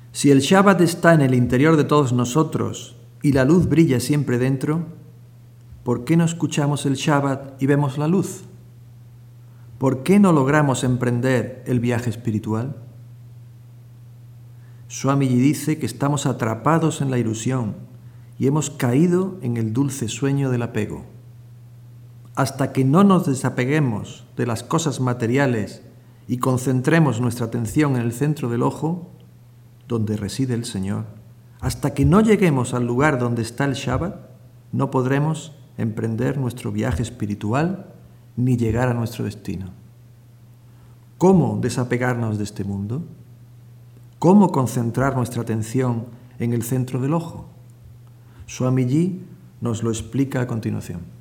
Si el Shabbat está en el interior de todos nosotros y la luz brilla siempre dentro, ¿por qué no escuchamos el Shabbat y vemos la luz? ¿Por qué no logramos emprender el viaje espiritual? Swamiji dice que estamos atrapados en la ilusión y hemos caído en el dulce sueño del apego. Hasta que no nos desapeguemos de las cosas materiales y concentremos nuestra atención en el centro del ojo, donde reside el Señor, hasta que no lleguemos al lugar donde está el Shabbat, no podremos emprender nuestro viaje espiritual ni llegar a nuestro destino. ¿Cómo desapegarnos de este mundo? ¿Cómo concentrar nuestra atención en el centro del ojo? Swamiji nos lo explica a continuación.